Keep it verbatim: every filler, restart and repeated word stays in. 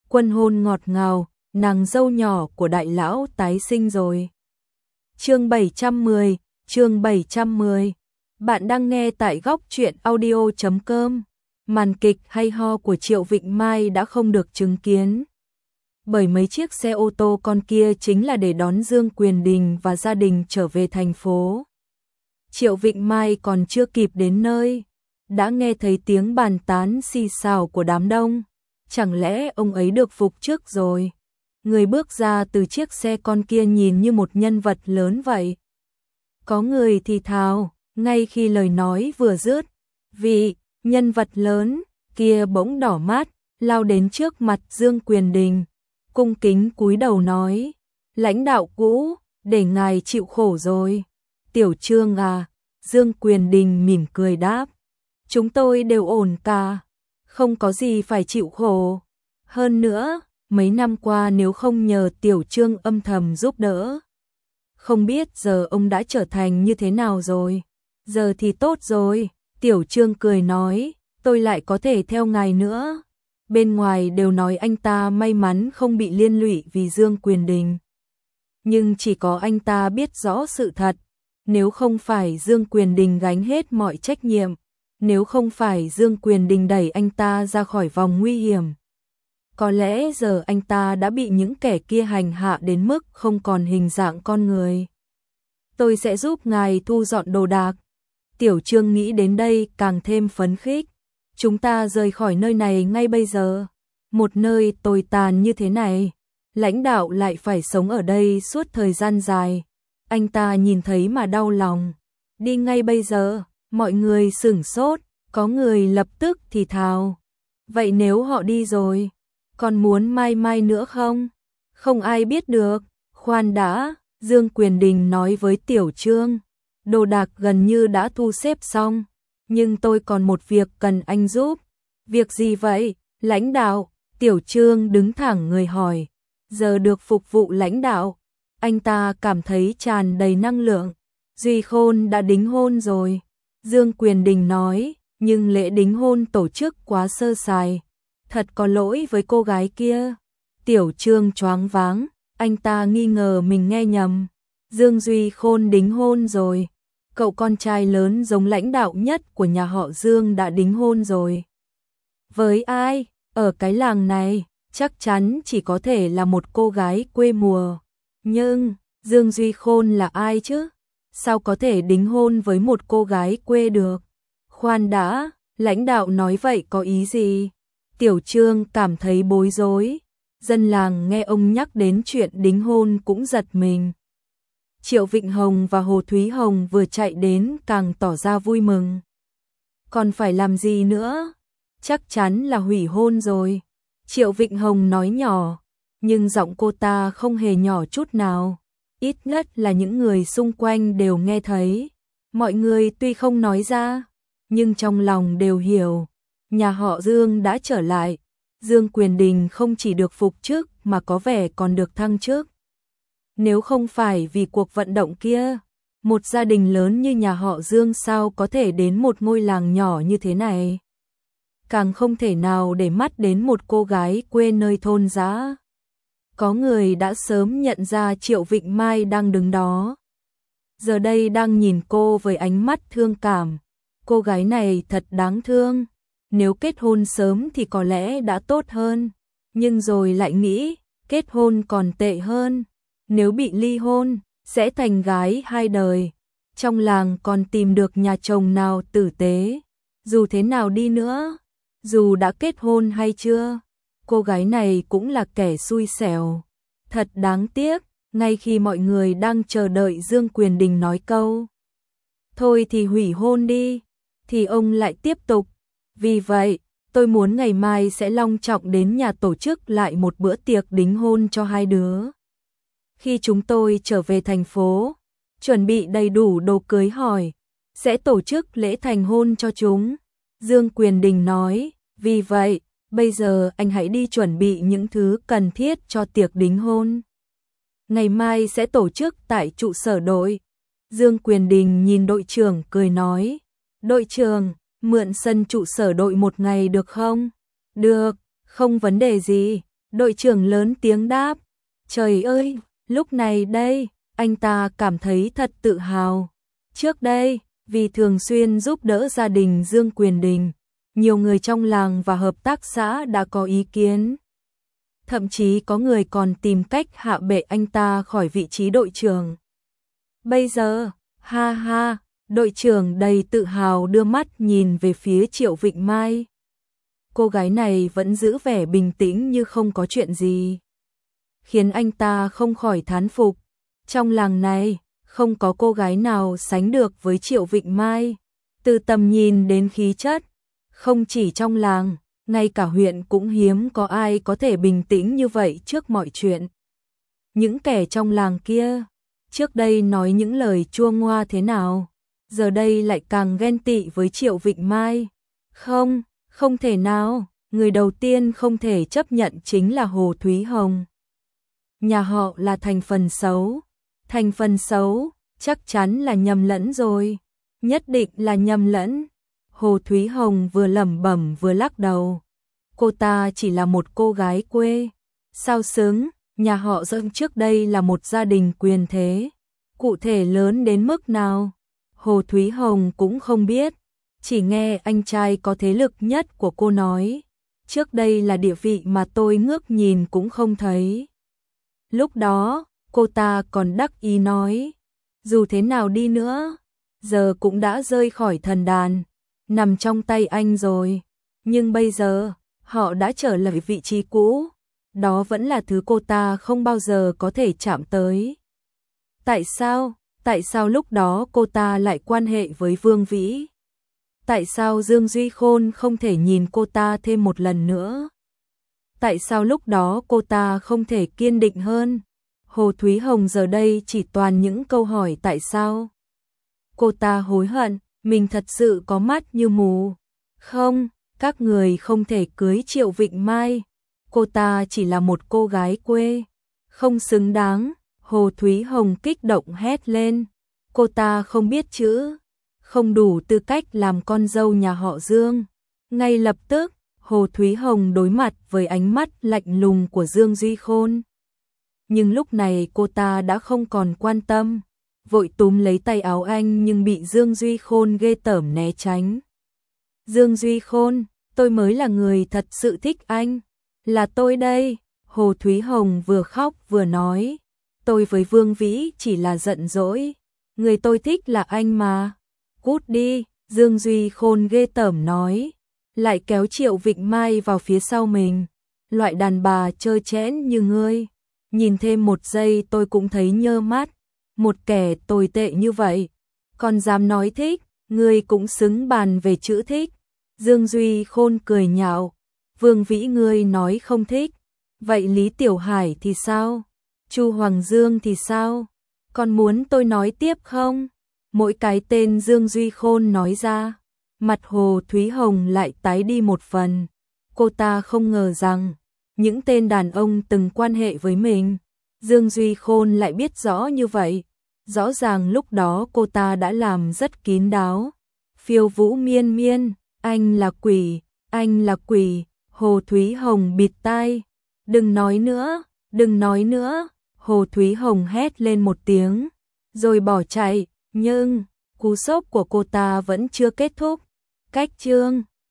Quân hôn ngọt ngào, nàng dâu nhỏ của đại lão tái sinh rồi. Chương bảy trăm mười, chương bảy trăm mười. Bạn đang nghe tại góc truyện audio chấm com. Màn kịch hay ho của Triệu Vịnh Mai đã không được chứng kiến. Bởi mấy chiếc xe ô tô con kia chính là để đón Dương Quyền Đình và gia đình trở về thành phố. Triệu Vịnh Mai còn chưa kịp đến nơi, đã nghe thấy tiếng bàn tán xì xào của đám đông. Chẳng lẽ ông ấy được phục trước rồi? Người bước ra từ chiếc xe con kia nhìn như một nhân vật lớn vậy. Có người thì thào, ngay khi lời nói vừa dứt, vị nhân vật lớn kia bỗng đỏ mắt, lao đến trước mặt Dương Quyền Đình, cung kính cúi đầu nói: "Lãnh đạo cũ, để ngài chịu khổ rồi." "Tiểu Trương à?" Dương Quyền Đình mỉm cười đáp. "Chúng tôi đều ổn cả, không có gì phải chịu khổ. Hơn nữa, mấy năm qua nếu không nhờ Tiểu Trương âm thầm giúp đỡ, không biết giờ ông đã trở thành như thế nào rồi." "Giờ thì tốt rồi." Tiểu Trương cười nói, "Tôi lại có thể theo ngài nữa." Bên ngoài đều nói anh ta may mắn không bị liên lụy vì Dương Quyền Đình. Nhưng chỉ có anh ta biết rõ sự thật. Nếu không phải Dương Quyền Đình gánh hết mọi trách nhiệm, nếu không phải Dương Quyền Đình đẩy anh ta ra khỏi vòng nguy hiểm, có lẽ giờ anh ta đã bị những kẻ kia hành hạ đến mức không còn hình dạng con người. "Tôi sẽ giúp ngài thu dọn đồ đạc." Tiểu Trương nghĩ đến đây càng thêm phấn khích. "Chúng ta rời khỏi nơi này ngay bây giờ. Một nơi tồi tàn như thế này, lãnh đạo lại phải sống ở đây suốt thời gian dài. Anh ta nhìn thấy mà đau lòng." "Đi ngay bây giờ." Mọi người sửng sốt, có người lập tức thì thào: "Vậy nếu họ đi rồi, còn muốn mai mai nữa không?" "Không ai biết được." "Khoan đã." Dương Quyền Đình nói với Tiểu Trương, "Đồ đạc gần như đã thu xếp xong, nhưng tôi còn một việc cần anh giúp." "Việc gì vậy, lãnh đạo?" Tiểu Trương đứng thẳng người hỏi. Giờ được phục vụ lãnh đạo, anh ta cảm thấy tràn đầy năng lượng. "Duy Khôn đã đính hôn rồi." Dương Quyền Đình nói, "Nhưng lễ đính hôn tổ chức quá sơ sài, thật có lỗi với cô gái kia." Tiểu Trương choáng váng, anh ta nghi ngờ mình nghe nhầm. Dương Duy Khôn đính hôn rồi? Cậu con trai lớn giống lãnh đạo nhất của nhà họ Dương đã đính hôn rồi. Với ai? Ở cái làng này, chắc chắn chỉ có thể là một cô gái quê mùa. Nhưng, Dương Duy Khôn là ai chứ? Sao có thể đính hôn với một cô gái quê được? Khoan đã, lãnh đạo nói vậy có ý gì? Tiểu Trương cảm thấy bối rối. Dân làng nghe ông nhắc đến chuyện đính hôn cũng giật mình. Triệu Vịnh Hồng và Hồ Thúy Hồng vừa chạy đến càng tỏ ra vui mừng. "Còn phải làm gì nữa? Chắc chắn là hủy hôn rồi." Triệu Vịnh Hồng nói nhỏ, nhưng giọng cô ta không hề nhỏ chút nào. Ít nhất là những người xung quanh đều nghe thấy. Mọi người tuy không nói ra, nhưng trong lòng đều hiểu. Nhà họ Dương đã trở lại. Dương Quyền Đình không chỉ được phục chức mà có vẻ còn được thăng chức. Nếu không phải vì cuộc vận động kia, một gia đình lớn như nhà họ Dương sao có thể đến một ngôi làng nhỏ như thế này? Càng không thể nào để mắt đến một cô gái quê nơi thôn dã. Có người đã sớm nhận ra Triệu Vịnh Mai đang đứng đó. Giờ đây đang nhìn cô với ánh mắt thương cảm. Cô gái này thật đáng thương. Nếu kết hôn sớm thì có lẽ đã tốt hơn. Nhưng rồi lại nghĩ, kết hôn còn tệ hơn. Nếu bị ly hôn, sẽ thành gái hai đời. Trong làng còn tìm được nhà chồng nào tử tế. Dù thế nào đi nữa, dù đã kết hôn hay chưa, cô gái này cũng là kẻ xui xẻo. Thật đáng tiếc, ngay khi mọi người đang chờ đợi Dương Quyền Đình nói câu "Thôi thì hủy hôn đi", thì ông lại tiếp tục. "Vì vậy, tôi muốn ngày mai sẽ long trọng đến nhà tổ chức lại một bữa tiệc đính hôn cho hai đứa. Khi chúng tôi trở về thành phố, chuẩn bị đầy đủ đồ cưới hỏi, sẽ tổ chức lễ thành hôn cho chúng." Dương Quyền Đình nói, "Vì vậy, bây giờ anh hãy đi chuẩn bị những thứ cần thiết cho tiệc đính hôn. Ngày mai sẽ tổ chức tại trụ sở đội." Dương Quyền Đình nhìn đội trưởng cười nói, "Đội trưởng, mượn sân trụ sở đội một ngày được không?" "Được, không vấn đề gì." Đội trưởng lớn tiếng đáp. Trời ơi, lúc này đây, anh ta cảm thấy thật tự hào. Trước đây, vì thường xuyên giúp đỡ gia đình Dương Quyền Đình, nhiều người trong làng và hợp tác xã đã có ý kiến. Thậm chí có người còn tìm cách hạ bệ anh ta khỏi vị trí đội trưởng. Bây giờ, ha ha, đội trưởng đầy tự hào đưa mắt nhìn về phía Triệu Vịnh Mai. Cô gái này vẫn giữ vẻ bình tĩnh như không có chuyện gì, khiến anh ta không khỏi thán phục. Trong làng này, không có cô gái nào sánh được với Triệu Vịnh Mai. Từ tầm nhìn đến khí chất, không chỉ trong làng, ngay cả huyện cũng hiếm có ai có thể bình tĩnh như vậy trước mọi chuyện. Những kẻ trong làng kia, trước đây nói những lời chua ngoa thế nào, giờ đây lại càng ghen tị với Triệu Vịnh Mai. Không, không thể nào, người đầu tiên không thể chấp nhận chính là Hồ Thúy Hồng. Nhà họ là thành phần xấu, thành phần xấu, chắc chắn là nhầm lẫn rồi, nhất định là nhầm lẫn. Hồ Thúy Hồng vừa lẩm bẩm vừa lắc đầu. Cô ta chỉ là một cô gái quê, sao xứng, nhà họ Dương trước đây là một gia đình quyền thế, cụ thể lớn đến mức nào, Hồ Thúy Hồng cũng không biết, chỉ nghe anh trai có thế lực nhất của cô nói, trước đây là địa vị mà tôi ngước nhìn cũng không thấy. Lúc đó, cô ta còn đắc ý nói, dù thế nào đi nữa, giờ cũng đã rơi khỏi thần đàn, nằm trong tay anh rồi, nhưng bây giờ, họ đã trở lại vị trí cũ, đó vẫn là thứ cô ta không bao giờ có thể chạm tới. Tại sao, tại sao lúc đó cô ta lại quan hệ với Vương Vĩ? Tại sao Dương Duy Khôn không thể nhìn cô ta thêm một lần nữa? Tại sao lúc đó cô ta không thể kiên định hơn? Hồ Thúy Hồng giờ đây chỉ toàn những câu hỏi tại sao. Cô ta hối hận, mình thật sự có mắt như mù. Không, các người không thể cưới Triệu Vịnh Mai. Cô ta chỉ là một cô gái quê, không xứng đáng. Hồ Thúy Hồng kích động hét lên. Cô ta không biết chữ, không đủ tư cách làm con dâu nhà họ Dương. Ngay lập tức, Hồ Thúy Hồng đối mặt với ánh mắt lạnh lùng của Dương Duy Khôn. Nhưng lúc này cô ta đã không còn quan tâm, vội túm lấy tay áo anh nhưng bị Dương Duy Khôn ghê tởm né tránh. Dương Duy Khôn, tôi mới là người thật sự thích anh, là tôi đây. Hồ Thúy Hồng vừa khóc vừa nói, tôi với Vương Vĩ chỉ là giận dỗi, người tôi thích là anh mà. Cút đi, Dương Duy Khôn ghê tởm nói, lại kéo Triệu Vịnh Mai vào phía sau mình. Loại đàn bà trơ trẽn như ngươi, nhìn thêm một giây tôi cũng thấy nhơ mắt, một kẻ tồi tệ như vậy, còn dám nói thích, ngươi cũng xứng bàn về chữ thích. Dương Duy Khôn cười nhạo, Vương Vĩ ngươi nói không thích, vậy Lý Tiểu Hải thì sao? Chu Hoàng Dương thì sao? Còn muốn tôi nói tiếp không? Mỗi cái tên Dương Duy Khôn nói ra, mặt Hồ Thúy Hồng lại tái đi một phần. Cô ta không ngờ rằng, những tên đàn ông từng quan hệ với mình, Dương Duy Khôn lại biết rõ như vậy. Rõ ràng lúc đó cô ta đã làm rất kín đáo. Phiêu Vũ Miên Miên, anh là quỷ, anh là quỷ. Hồ Thúy Hồng bịt tai. Đừng nói nữa, đừng nói nữa. Hồ Thúy Hồng hét lên một tiếng, rồi bỏ chạy. Nhưng, cú sốc của cô ta vẫn chưa kết thúc. Cách chương